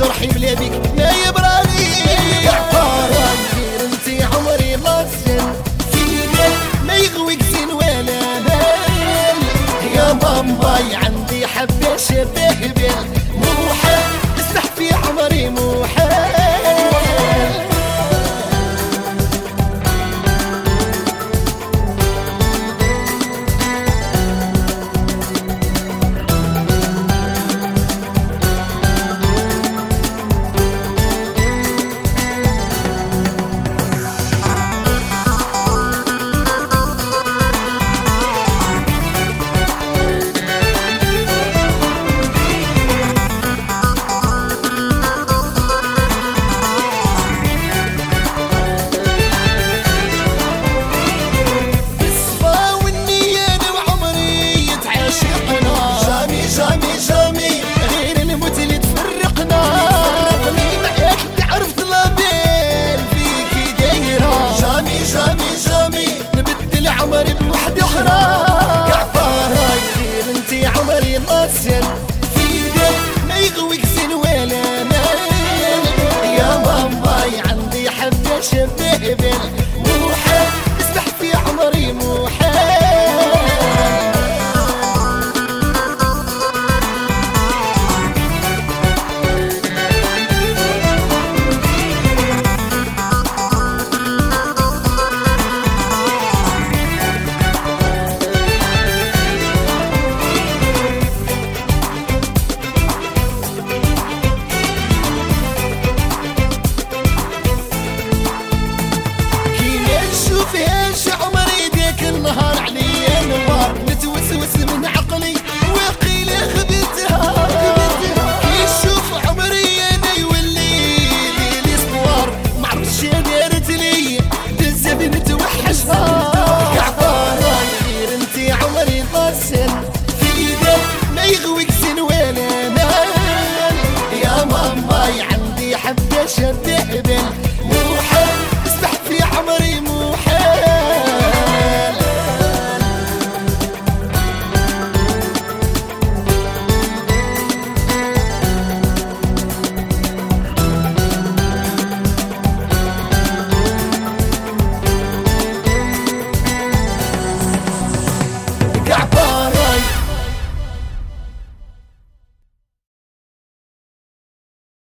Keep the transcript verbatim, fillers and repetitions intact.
جرحي بلا بيك ما يبرالي عطارة غير انتي عمري لاصن فينا ما يغويك زين ولا مال يا مامباي عندي حبة شبه بال موحل اسمح في عمري موحل ما يغويك زين ولا مال يا ماماي عندي حبة شبه بال موحل اسمح في عمري موحل فيش عمري ديك النهار عليا نوار نتوسوس من عقلي وقيل خبتها يشوف عمري انا يولي لي صوار معرفش دارت لي بزاف نتوحشها عطارة غير انتي عمري ضاسن في ذا ما يغويك زين ولا مال يا ماماي عندي حبة شبه